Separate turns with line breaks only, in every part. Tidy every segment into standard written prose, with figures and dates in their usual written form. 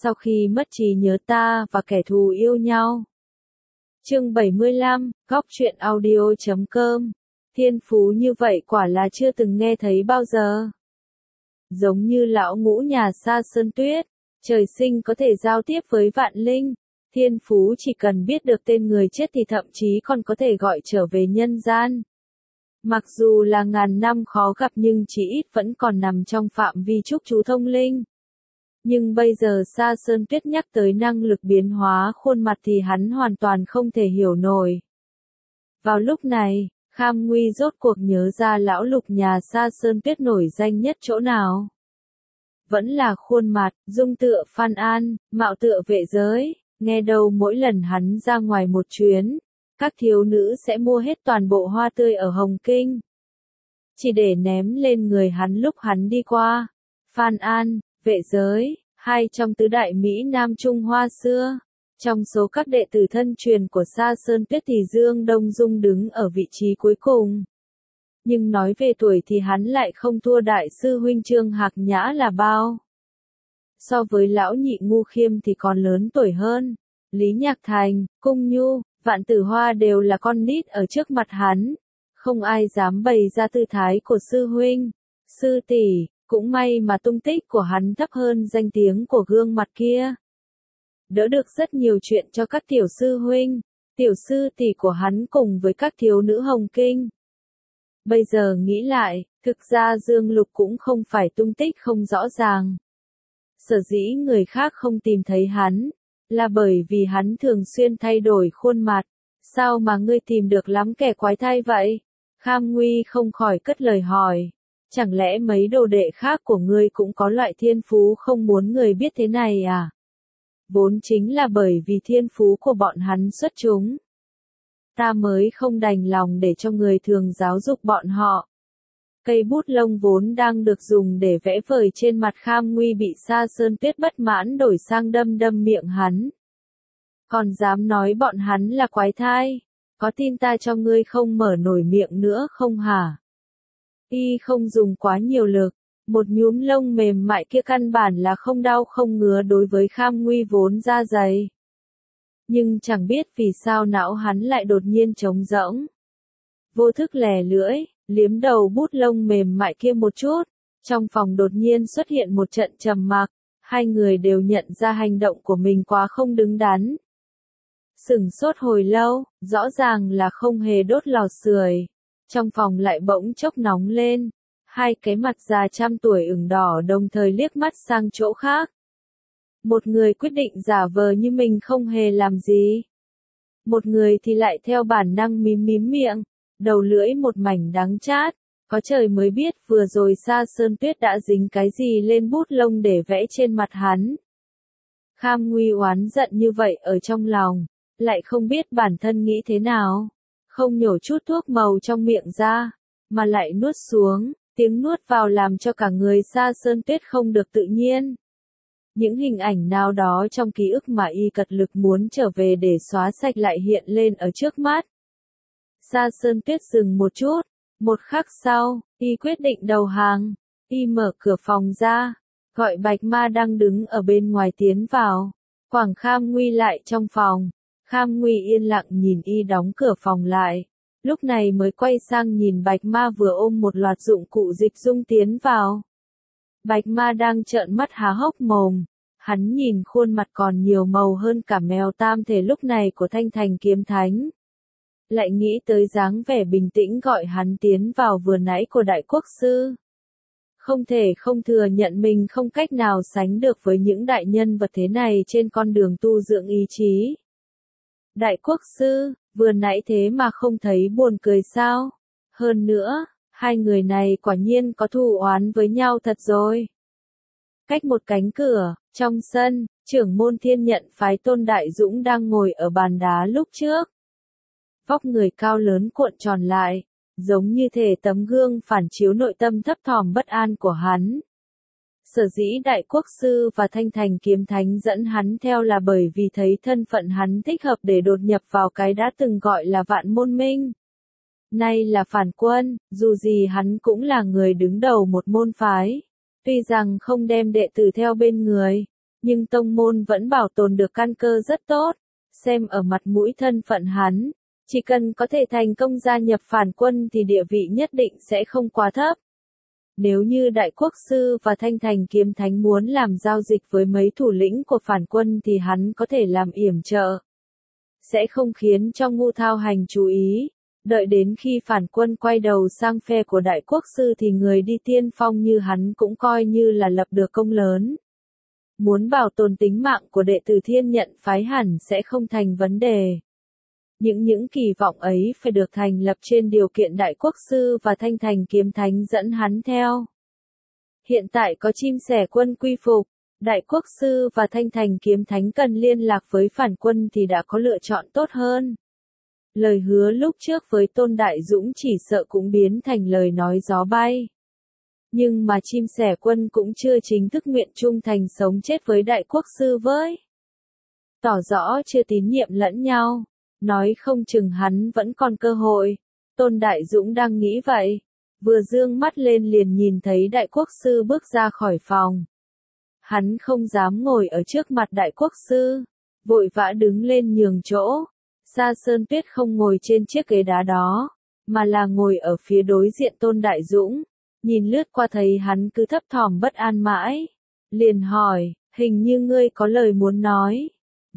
sau khi mất trí nhớ ta và kẻ thù yêu nhau. Chương 75, Góc truyện audio.com. Thiên phú như vậy quả là chưa từng nghe thấy bao giờ. Giống như lão ngũ nhà Sa Sơn Tuyết, trời sinh có thể giao tiếp với vạn linh. Thiên phú chỉ cần biết được tên người chết thì thậm chí còn có thể gọi trở về nhân gian. Mặc dù là ngàn năm khó gặp nhưng chỉ ít vẫn còn nằm trong phạm vi trúc chú thông linh. Nhưng bây giờ Sa Sơn Tuyết nhắc tới năng lực biến hóa khuôn mặt thì hắn hoàn toàn không thể hiểu nổi. Vào lúc này, Kham Nguy rốt cuộc nhớ ra lão lục nhà Sa Sơn Tuyết nổi danh nhất chỗ nào. Vẫn là khuôn mặt, dung tựa Phan An, mạo tựa Vệ Giới. Nghe đâu mỗi lần hắn ra ngoài một chuyến, các thiếu nữ sẽ mua hết toàn bộ hoa tươi ở Hồng Kinh, chỉ để ném lên người hắn lúc hắn đi qua. Phan An, Vệ Giới, hai trong tứ đại Mỹ Nam Trung Hoa xưa. Trong số các đệ tử thân truyền của Sa Sơn Tuyết thì Dương Đông Dung đứng ở vị trí cuối cùng. Nhưng nói về tuổi thì hắn lại không thua đại sư huynh Trương Hạc Nhã là bao. So với lão nhị Ngu Khiêm thì còn lớn tuổi hơn. Lý Nhạc Thành, Cung Nhu, Vạn Tử Hoa đều là con nít ở trước mặt hắn. Không ai dám bày ra tư thái của sư huynh, sư tỷ, cũng may mà tung tích của hắn thấp hơn danh tiếng của gương mặt kia. Đỡ được rất nhiều chuyện cho các tiểu sư huynh, tiểu sư tỷ của hắn cùng với các thiếu nữ Hồng Kinh. Bây giờ nghĩ lại, thực ra Dương Lục cũng không phải tung tích không rõ ràng. Sở dĩ người khác không tìm thấy hắn, là bởi vì hắn thường xuyên thay đổi khuôn mặt. Sao mà ngươi tìm được lắm kẻ quái thai vậy? Kham Nguy không khỏi cất lời hỏi. Chẳng lẽ mấy đồ đệ khác của ngươi cũng có loại thiên phú không muốn người biết thế này à? Vốn chính là bởi vì thiên phú của bọn hắn xuất chúng. Ta mới không đành lòng để cho người thường giáo dục bọn họ. Cây bút lông vốn đang được dùng để vẽ vời trên mặt Kham Nguy bị Sa Sơn Tuyết bất mãn đổi sang đâm miệng hắn. Còn dám nói bọn hắn là quái thai, có tin ta cho ngươi không mở nổi miệng nữa không hả? Y không dùng quá nhiều lực, một nhúm lông mềm mại kia căn bản là không đau không ngứa đối với Kham Nguy vốn da dày. Nhưng chẳng biết vì sao não hắn lại đột nhiên trống rỗng. Vô thức lè lưỡi, liếm đầu bút lông mềm mại kia một chút, trong phòng đột nhiên xuất hiện một trận trầm mặc, hai người đều nhận ra hành động của mình quá không đứng đắn. Sửng sốt hồi lâu, rõ ràng là không hề đốt lò sưởi. Trong phòng lại bỗng chốc nóng lên, hai cái mặt già trăm tuổi ửng đỏ đồng thời liếc mắt sang chỗ khác. Một người quyết định giả vờ như mình không hề làm gì. Một người thì lại theo bản năng mím miệng, đầu lưỡi một mảnh đắng chát. Có trời mới biết vừa rồi Sa Sơn Tuyết đã dính cái gì lên bút lông để vẽ trên mặt hắn. Kham Nguy oán giận như vậy ở trong lòng, lại không biết bản thân nghĩ thế nào. Không nhổ chút thuốc màu trong miệng ra, mà lại nuốt xuống, tiếng nuốt vào làm cho cả người Sa Sơn Tuyết không được tự nhiên. Những hình ảnh nào đó trong ký ức mà y cật lực muốn trở về để xóa sạch lại hiện lên ở trước mắt. Sa Sơn Tuyết dừng một chút, một khắc sau, y quyết định đầu hàng, y mở cửa phòng ra, gọi Bạch Ma đang đứng ở bên ngoài tiến vào, quẳng Kham Nguy lại trong phòng. Kham Nguy yên lặng nhìn y đóng cửa phòng lại, lúc này mới quay sang nhìn Bạch Ma vừa ôm một loạt dụng cụ dịch dung tiến vào. Bạch Ma đang trợn mắt há hốc mồm, hắn nhìn khuôn mặt còn nhiều màu hơn cả mèo tam thể lúc này của Thanh Thành Kiếm Thánh. Lại nghĩ tới dáng vẻ bình tĩnh gọi hắn tiến vào vừa nãy của Đại Quốc Sư. Không thể không thừa nhận mình không cách nào sánh được với những đại nhân vật thế này trên con đường tu dưỡng ý chí. Đại Quốc Sư, vừa nãy thế mà không thấy buồn cười sao? Hơn nữa, hai người này quả nhiên có thù oán với nhau thật rồi. Cách một cánh cửa, trong sân, trưởng môn Thiên Nhận phái Tôn Đại Dũng đang ngồi ở bàn đá lúc trước. Vóc người cao lớn cuộn tròn lại, giống như thể tấm gương phản chiếu nội tâm thấp thỏm bất an của hắn. Sở dĩ Đại Quốc Sư và Thanh Thành Kiếm Thánh dẫn hắn theo là bởi vì thấy thân phận hắn thích hợp để đột nhập vào cái đã từng gọi là Vạn Môn Minh. Nay là phản quân, dù gì hắn cũng là người đứng đầu một môn phái. Tuy rằng không đem đệ tử theo bên người, Nhưng tông môn vẫn bảo tồn được căn cơ rất tốt, xem ở mặt mũi thân phận hắn, chỉ cần có thể thành công gia nhập phản quân thì địa vị nhất định sẽ không quá thấp. Nếu như Đại Quốc Sư và Thanh Thành Kiếm Thánh muốn làm giao dịch với mấy thủ lĩnh của phản quân thì hắn có thể làm yểm trợ. Sẽ không khiến cho Ngưu Thao Hành chú ý. Đợi đến khi phản quân quay đầu sang phe của Đại Quốc Sư thì người đi tiên phong như hắn cũng coi như là lập được công lớn. Muốn bảo tồn tính mạng của đệ tử Thiên Nhận phái hẳn sẽ không thành vấn đề. Những kỳ vọng ấy phải được thành lập trên điều kiện Đại Quốc Sư và Thanh Thành Kiếm Thánh dẫn hắn theo. Hiện tại có chim sẻ quân quy phục, Đại Quốc Sư và Thanh Thành Kiếm Thánh cần liên lạc với phản quân thì đã có lựa chọn tốt hơn. Lời hứa lúc trước với Tôn Đại Dũng chỉ sợ cũng biến thành lời nói gió bay. Nhưng mà chim sẻ quân cũng chưa chính thức nguyện trung thành sống chết với Đại Quốc Sư với. Tỏ rõ chưa tín nhiệm lẫn nhau. Nói không chừng hắn vẫn còn cơ hội. Tôn Đại Dũng đang nghĩ vậy. Vừa dương mắt lên liền nhìn thấy Đại Quốc Sư bước ra khỏi phòng. Hắn không dám ngồi ở trước mặt Đại Quốc Sư. Vội vã đứng lên nhường chỗ. Sa Sơn Tuyết không ngồi trên chiếc ghế đá đó. Mà là ngồi ở phía đối diện Tôn Đại Dũng. Nhìn lướt qua thấy hắn cứ thấp thỏm bất an mãi. Liền hỏi, hình như ngươi có lời muốn nói.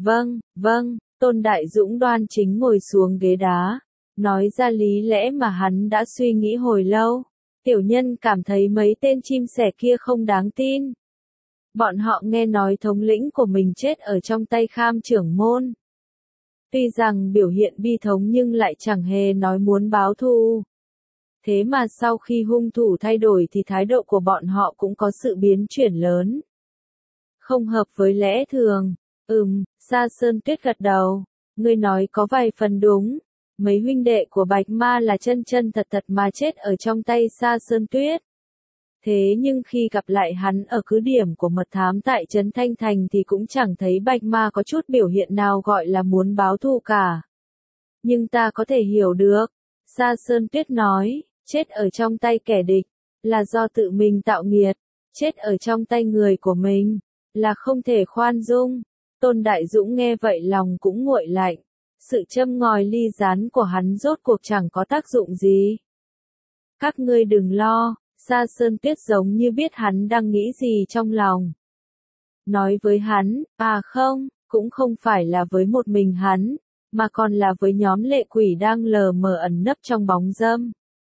Vâng. Tôn Đại Dũng đoan chính ngồi xuống ghế đá, nói ra lý lẽ mà hắn đã suy nghĩ hồi lâu. Tiểu nhân cảm thấy mấy tên chim sẻ kia không đáng tin. Bọn họ nghe nói thống lĩnh của mình chết ở trong tay Kham trưởng môn. Tuy rằng biểu hiện bi thống nhưng lại chẳng hề nói muốn báo thù. Thế mà sau khi hung thủ thay đổi thì thái độ của bọn họ cũng có sự biến chuyển lớn. Không hợp với lẽ thường. Sa Sơn Tuyết gật đầu. Ngươi nói có vài phần đúng. Mấy huynh đệ của Bạch Ma là chân thật mà chết ở trong tay Sa Sơn Tuyết. Thế nhưng khi gặp lại hắn ở cứ điểm của mật thám tại Trấn Thanh Thành thì cũng chẳng thấy Bạch Ma có chút biểu hiện nào gọi là muốn báo thù cả. Nhưng ta có thể hiểu được. Sa Sơn Tuyết nói, chết ở trong tay kẻ địch, là do tự mình tạo nghiệt. Chết ở trong tay người của mình, là không thể khoan dung. Tôn Đại Dũng nghe vậy lòng cũng nguội lạnh. Sự châm ngòi ly gián của hắn rốt cuộc chẳng có tác dụng gì. Các ngươi đừng lo, Sa Sơn Tuyết giống như biết hắn đang nghĩ gì trong lòng. Nói với hắn, không, cũng không phải là với một mình hắn, mà còn là với nhóm lệ quỷ đang lờ mờ ẩn nấp trong bóng râm.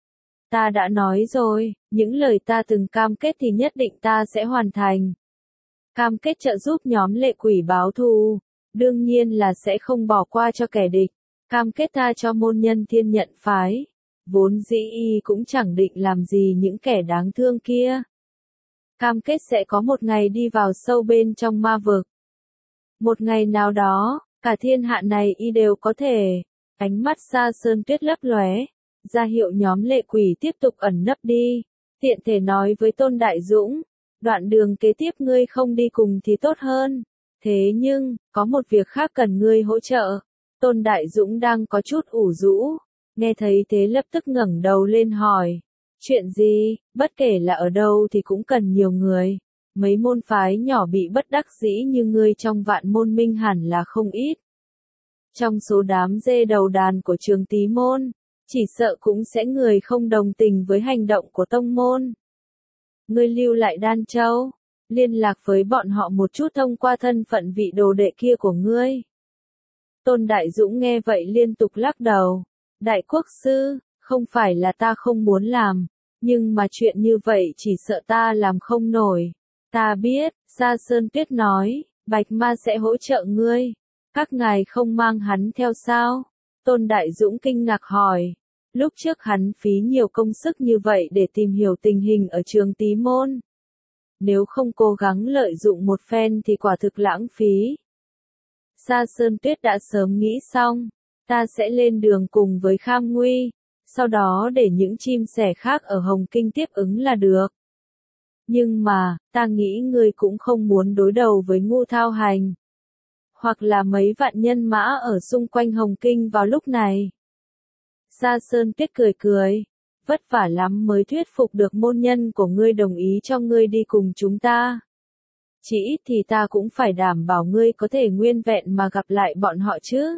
Ta đã nói rồi, những lời ta từng cam kết thì nhất định ta sẽ hoàn thành. Cam kết trợ giúp nhóm lệ quỷ báo thù, đương nhiên là sẽ không bỏ qua cho kẻ địch. Cam kết tha cho môn nhân Thiên Nhận phái, vốn dĩ y cũng chẳng định làm gì những kẻ đáng thương kia. Cam kết sẽ có một ngày đi vào sâu bên trong ma vực. Một ngày nào đó, cả thiên hạ này y đều có thể. Ánh mắt Sa Sơn Tuyết lấp lóe, ra hiệu nhóm lệ quỷ tiếp tục ẩn nấp đi. Tiện thể nói với Tôn Đại Dũng, đoạn đường kế tiếp ngươi không đi cùng thì tốt hơn. Thế nhưng, có một việc khác cần ngươi hỗ trợ. Tôn Đại Dũng đang có chút ủ rũ. Nghe thấy thế lập tức ngẩng đầu lên hỏi. Chuyện gì, bất kể là ở đâu thì cũng cần nhiều người. Mấy môn phái nhỏ bị bất đắc dĩ như ngươi trong Vạn Môn Minh hẳn là không ít. Trong số đám dê đầu đàn của Trường Tý Môn, chỉ sợ cũng sẽ người không đồng tình với hành động của tông môn. Ngươi lưu lại Đan Châu, liên lạc với bọn họ một chút thông qua thân phận vị đồ đệ kia của ngươi. Tôn Đại Dũng nghe vậy liên tục lắc đầu. Đại Quốc Sư, không phải là ta không muốn làm, nhưng mà chuyện như vậy chỉ sợ ta làm không nổi. Ta biết, Sa Sơn Tuyết nói, Bạch Ma sẽ hỗ trợ ngươi. Các ngài không mang hắn theo sao? Tôn Đại Dũng kinh ngạc hỏi. Lúc trước hắn phí nhiều công sức như vậy để tìm hiểu tình hình ở Trường Tý Môn. Nếu không cố gắng lợi dụng một phen thì quả thực lãng phí. Sa Sơn Tuyết đã sớm nghĩ xong, ta sẽ lên đường cùng với Kham Nguy, sau đó để những chim sẻ khác ở Hồng Kinh tiếp ứng là được. Nhưng mà, ta nghĩ ngươi cũng không muốn đối đầu với Ngưu Thao Hành. Hoặc là mấy vạn nhân mã ở xung quanh Hồng Kinh vào lúc này. Sa Sơn Tuyết cười cười, vất vả lắm mới thuyết phục được môn nhân của ngươi đồng ý cho ngươi đi cùng chúng ta. Chỉ ít thì ta cũng phải đảm bảo ngươi có thể nguyên vẹn mà gặp lại bọn họ chứ.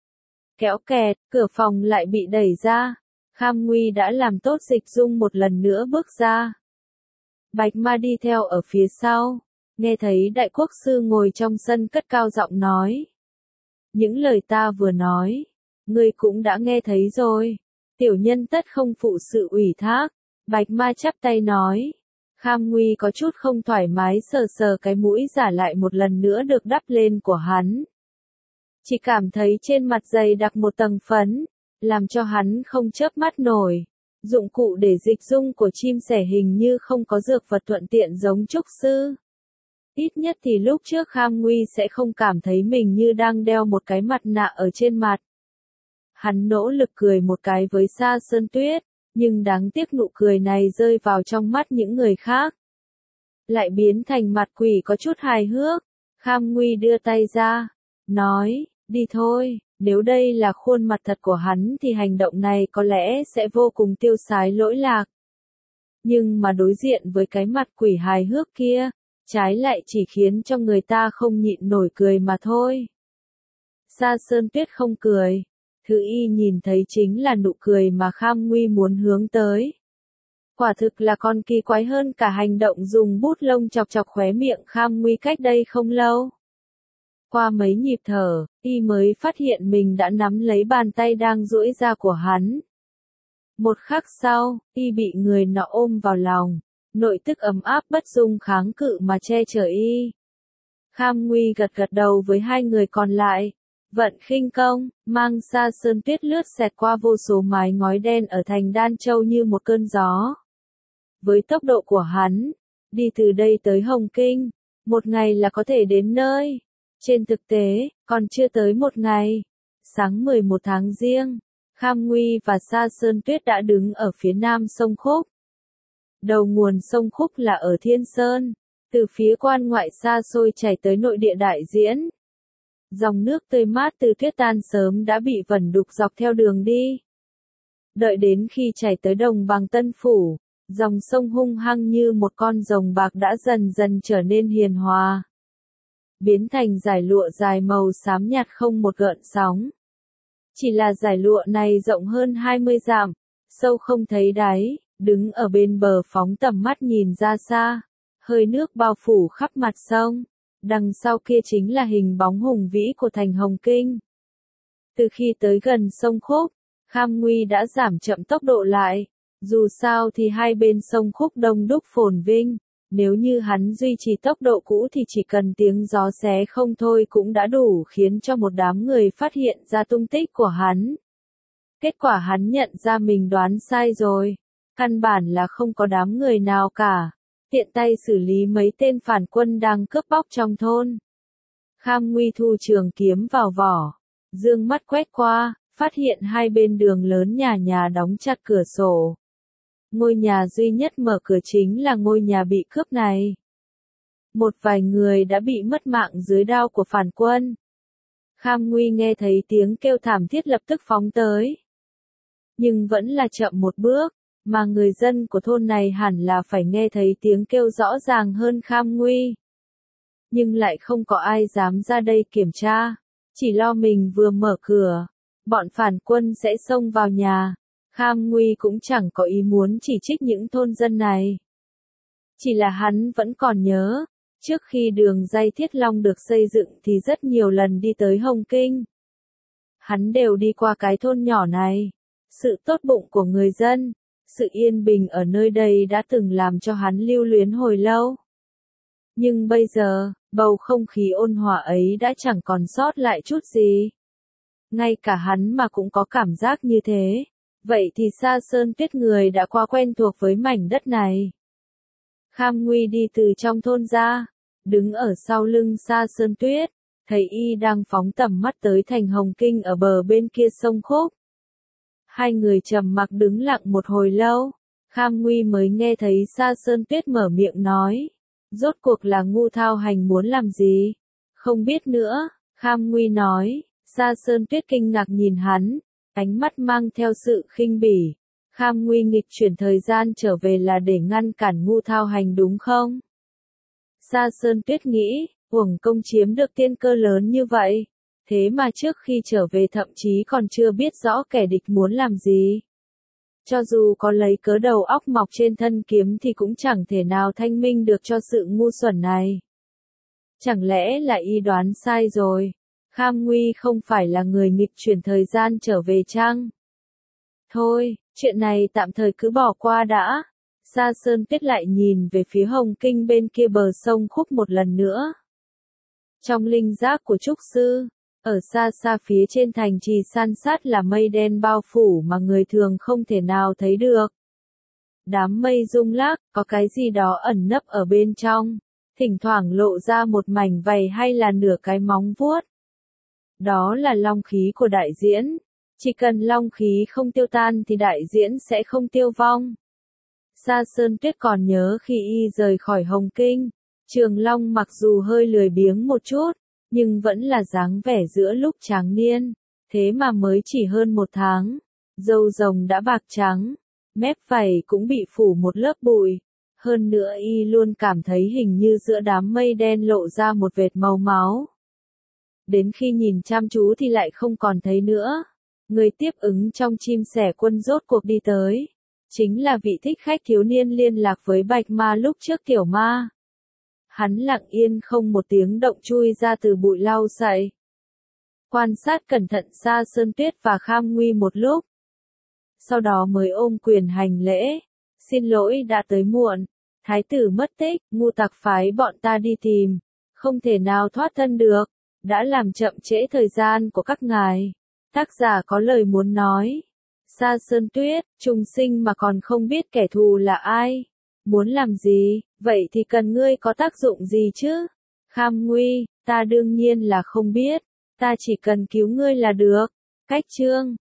Kéo kẹt, cửa phòng lại bị đẩy ra. Kham Nguy đã làm tốt dịch dung một lần nữa bước ra. Bạch Ma đi theo ở phía sau, nghe thấy đại quốc sư ngồi trong sân cất cao giọng nói. Những lời ta vừa nói, ngươi cũng đã nghe thấy rồi. Tiểu nhân tất không phụ sự ủy thác. Bạch Ma chắp tay nói. Kham Nguy có chút không thoải mái sờ sờ cái mũi giả lại một lần nữa được đắp lên của hắn. Chỉ cảm thấy trên mặt dày đặc một tầng phấn, làm cho hắn không chớp mắt nổi. Dụng cụ để dịch dung của chim sẻ hình như không có dược vật thuận tiện giống trúc sư. Ít nhất thì lúc trước Kham Nguy sẽ không cảm thấy mình như đang đeo một cái mặt nạ ở trên mặt. Hắn nỗ lực cười một cái với Sa Sơn Tuyết, nhưng đáng tiếc nụ cười này rơi vào trong mắt những người khác. Lại biến thành mặt quỷ có chút hài hước. Kham Nguy đưa tay ra, nói, đi thôi, nếu đây là khuôn mặt thật của hắn thì hành động này có lẽ sẽ vô cùng tiêu sái lỗi lạc. Nhưng mà đối diện với cái mặt quỷ hài hước kia, trái lại chỉ khiến cho người ta không nhịn nổi cười mà thôi. Sa Sơn Tuyết không cười. Thứ y nhìn thấy chính là nụ cười mà Kham Nguy muốn hướng tới. Quả thực là còn kỳ quái hơn cả hành động dùng bút lông chọc chọc khóe miệng Kham Nguy cách đây không lâu. Qua mấy nhịp thở, y mới phát hiện mình đã nắm lấy bàn tay đang duỗi ra của hắn. Một khắc sau, y bị người nọ ôm vào lòng, nội tức ấm áp bất dung kháng cự mà che chở y. Kham Nguy gật gật đầu với hai người còn lại. Vận khinh công, mang Sa Sơn Tuyết lướt xẹt qua vô số mái ngói đen ở thành Đan Châu như một cơn gió. Với tốc độ của hắn, đi từ đây tới Hồng Kinh, một ngày là có thể đến nơi. Trên thực tế, còn chưa tới một ngày. Sáng 11 tháng Giêng, Kham Nguy và Sa Sơn Tuyết đã đứng ở phía nam sông Khúc. Đầu nguồn sông Khúc là ở Thiên Sơn, từ phía quan ngoại xa xôi chảy tới nội địa đại diễn. Dòng nước tươi mát từ tuyết tan sớm đã bị vẩn đục dọc theo đường đi. Đợi đến khi chảy tới đồng bằng Tân Phủ, dòng sông hung hăng như một con rồng bạc đã dần dần trở nên hiền hòa. Biến thành dải lụa dài màu xám nhạt không một gợn sóng. Chỉ là dải lụa này rộng hơn 20 dặm, sâu không thấy đáy, đứng ở bên bờ phóng tầm mắt nhìn ra xa, hơi nước bao phủ khắp mặt sông. Đằng sau kia chính là hình bóng hùng vĩ của thành Hồng Kinh. Từ khi tới gần sông Khúc, Kham Nguy đã giảm chậm tốc độ lại. Dù sao thì hai bên sông Khúc đông đúc phồn vinh. Nếu như hắn duy trì tốc độ cũ thì chỉ cần tiếng gió xé không thôi cũng đã đủ khiến cho một đám người phát hiện ra tung tích của hắn. Kết quả hắn nhận ra mình đoán sai rồi. Căn bản là không có đám người nào cả. Tiện tay xử lý mấy tên phản quân đang cướp bóc trong thôn. Kham Nguy thu trường kiếm vào vỏ, dương mắt quét qua, phát hiện hai bên đường lớn nhà nhà đóng chặt cửa sổ. Ngôi nhà duy nhất mở cửa chính là ngôi nhà bị cướp này. Một vài người đã bị mất mạng dưới đao của phản quân. Kham Nguy nghe thấy tiếng kêu thảm thiết lập tức phóng tới. Nhưng vẫn là chậm một bước. Mà người dân của thôn này hẳn là phải nghe thấy tiếng kêu rõ ràng hơn Kham Nguy. Nhưng lại không có ai dám ra đây kiểm tra. Chỉ lo mình vừa mở cửa, bọn phản quân sẽ xông vào nhà. Kham Nguy cũng chẳng có ý muốn chỉ trích những thôn dân này. Chỉ là hắn vẫn còn nhớ, trước khi đường ray Thiết Long được xây dựng thì rất nhiều lần đi tới Hồng Kinh. Hắn đều đi qua cái thôn nhỏ này. Sự tốt bụng của người dân, sự yên bình ở nơi đây đã từng làm cho hắn lưu luyến hồi lâu. Nhưng bây giờ, bầu không khí ôn hòa ấy đã chẳng còn sót lại chút gì. Ngay cả hắn mà cũng có cảm giác như thế. Vậy thì Sa Sơn Tuyết người đã quá quen thuộc với mảnh đất này. Kham Nguy đi từ trong thôn ra, đứng ở sau lưng Sa Sơn Tuyết, thấy y đang phóng tầm mắt tới thành Hồng Kinh ở bờ bên kia sông Khúc. Hai người trầm mặc đứng lặng một hồi lâu, Kham Nguy mới nghe thấy Sa Sơn Tuyết mở miệng nói. Rốt cuộc là Ngu Thao Hành muốn làm gì? Không biết nữa, Kham Nguy nói. Sa Sơn Tuyết kinh ngạc nhìn hắn, ánh mắt mang theo sự khinh bỉ. Kham Nguy nghịch chuyển thời gian trở về là để ngăn cản Ngu Thao Hành đúng không? Sa Sơn Tuyết nghĩ, uổng công chiếm được tiên cơ lớn như vậy. Thế mà trước khi trở về thậm chí còn chưa biết rõ kẻ địch muốn làm gì. Cho dù có lấy cớ đầu óc mọc trên thân kiếm thì cũng chẳng thể nào thanh minh được cho sự ngu xuẩn này. Chẳng lẽ là y đoán sai rồi? Kham Nguy không phải là người nghịch chuyển thời gian trở về chăng? Thôi, chuyện này tạm thời cứ bỏ qua đã. Sa Sơn Tuyết lại nhìn về phía Hồng Kinh bên kia bờ sông Khúc một lần nữa. Trong linh giác của Trúc Sư, ở xa xa phía trên thành trì san sát là mây đen bao phủ mà người thường không thể nào thấy được. Đám mây rung lắc, có cái gì đó ẩn nấp ở bên trong, thỉnh thoảng lộ ra một mảnh vảy hay là nửa cái móng vuốt. Đó là long khí của đại diễn. Chỉ cần long khí không tiêu tan thì đại diễn sẽ không tiêu vong. Sa Sơn Tuyết còn nhớ khi y rời khỏi Hồng Kinh, Trường Long mặc dù hơi lười biếng một chút, nhưng vẫn là dáng vẻ giữa lúc tráng niên, thế mà mới chỉ hơn 1 tháng, râu rồng đã bạc trắng, mép vảy cũng bị phủ một lớp bụi, hơn nữa y luôn cảm thấy hình như giữa đám mây đen lộ ra một vệt màu máu. Đến khi nhìn chăm chú thì lại không còn thấy nữa. Người tiếp ứng trong chim sẻ quân rốt cuộc đi tới. Chính là vị thích khách thiếu niên liên lạc với Bạch Ma lúc trước Tiểu Ma. Hắn lặng yên không một tiếng động chui ra từ bụi lau sậy. Quan sát cẩn thận Sa Sơn Tuyết và Kham Nguy một lúc. Sau đó mới ôm quyền hành lễ. Xin lỗi đã tới muộn. Thái tử mất tích, ngu tặc phái bọn ta đi tìm. Không thể nào thoát thân được. Đã làm chậm trễ thời gian của các ngài. Tác giả có lời muốn nói. Sa Sơn Tuyết, trùng sinh mà còn không biết kẻ thù là ai. Muốn làm gì, vậy thì cần ngươi có tác dụng gì chứ? Kham Nguy, ta đương nhiên là không biết. Ta chỉ cần cứu ngươi là được. Cách chương